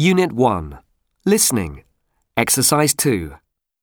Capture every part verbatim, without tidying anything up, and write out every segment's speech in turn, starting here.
Unit one. Listening. Exercise two.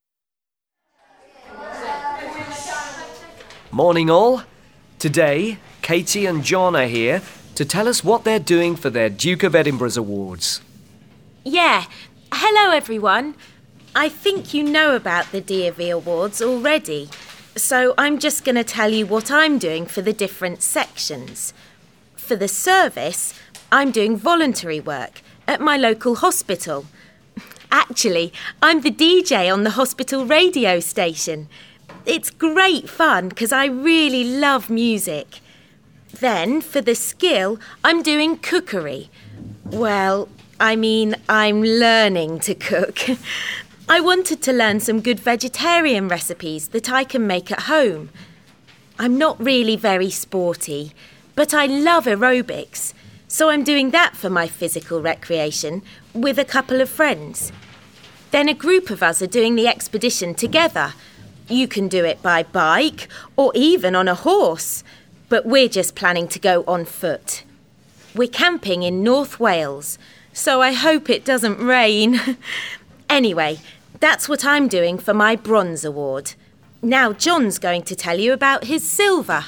Morning all. Today, Katie and John are here to tell us what they're doing for their Duke of Edinburgh's Awards. Yeah. Hello, everyone. I think you know about the D of E Awards already, so I'm just going to tell you what I'm doing for the different sections. For the service, I'm doing voluntary work at my local hospital. Actually, I'm the D J on the hospital radio station. It's great fun because I really love music. Then, for the skill, I'm doing cookery. Well, I mean, I'm learning to cook. I wanted to learn some good vegetarian recipes that I can make at home. I'm not really very sporty, but I love aerobics, so I'm doing that for my physical recreation with a couple of friends. Then a group of us are doing the expedition together. You can do it by bike or even on a horse, but we're just planning to go on foot. We're camping in North Wales, so I hope it doesn't rain. Anyway, that's what I'm doing for my Bronze Award. Now John's going to tell you about his silver.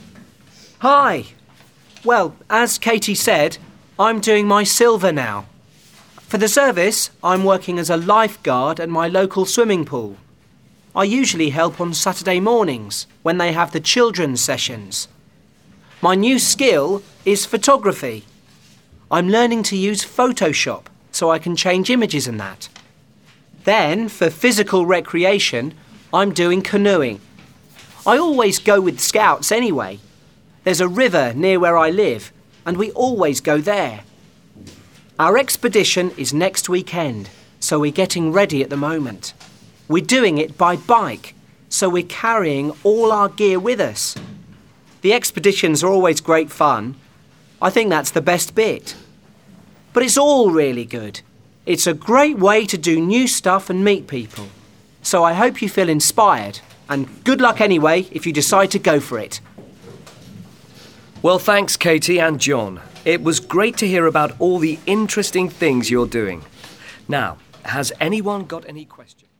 Hi. Well, as Katie said, I'm doing my silver now. For the service, I'm working as a lifeguard at my local swimming pool. I usually help on Saturday mornings when they have the children's sessions. My new skill is photography. I'm learning to use Photoshop so I can change images and that. Then, for physical recreation, I'm doing canoeing. I always go with Scouts anyway. There's a river near where I live, and we always go there. Our expedition is next weekend, so we're getting ready at the moment. We're doing it by bike, so we're carrying all our gear with us. The expeditions are always great fun. I think that's the best bit. But it's all really good. It's a great way to do new stuff and meet people. So I hope you feel inspired, and good luck anyway if you decide to go for it. Well, thanks, Katie and John. It was great to hear about all the interesting things you're doing. Now, has anyone got any questions?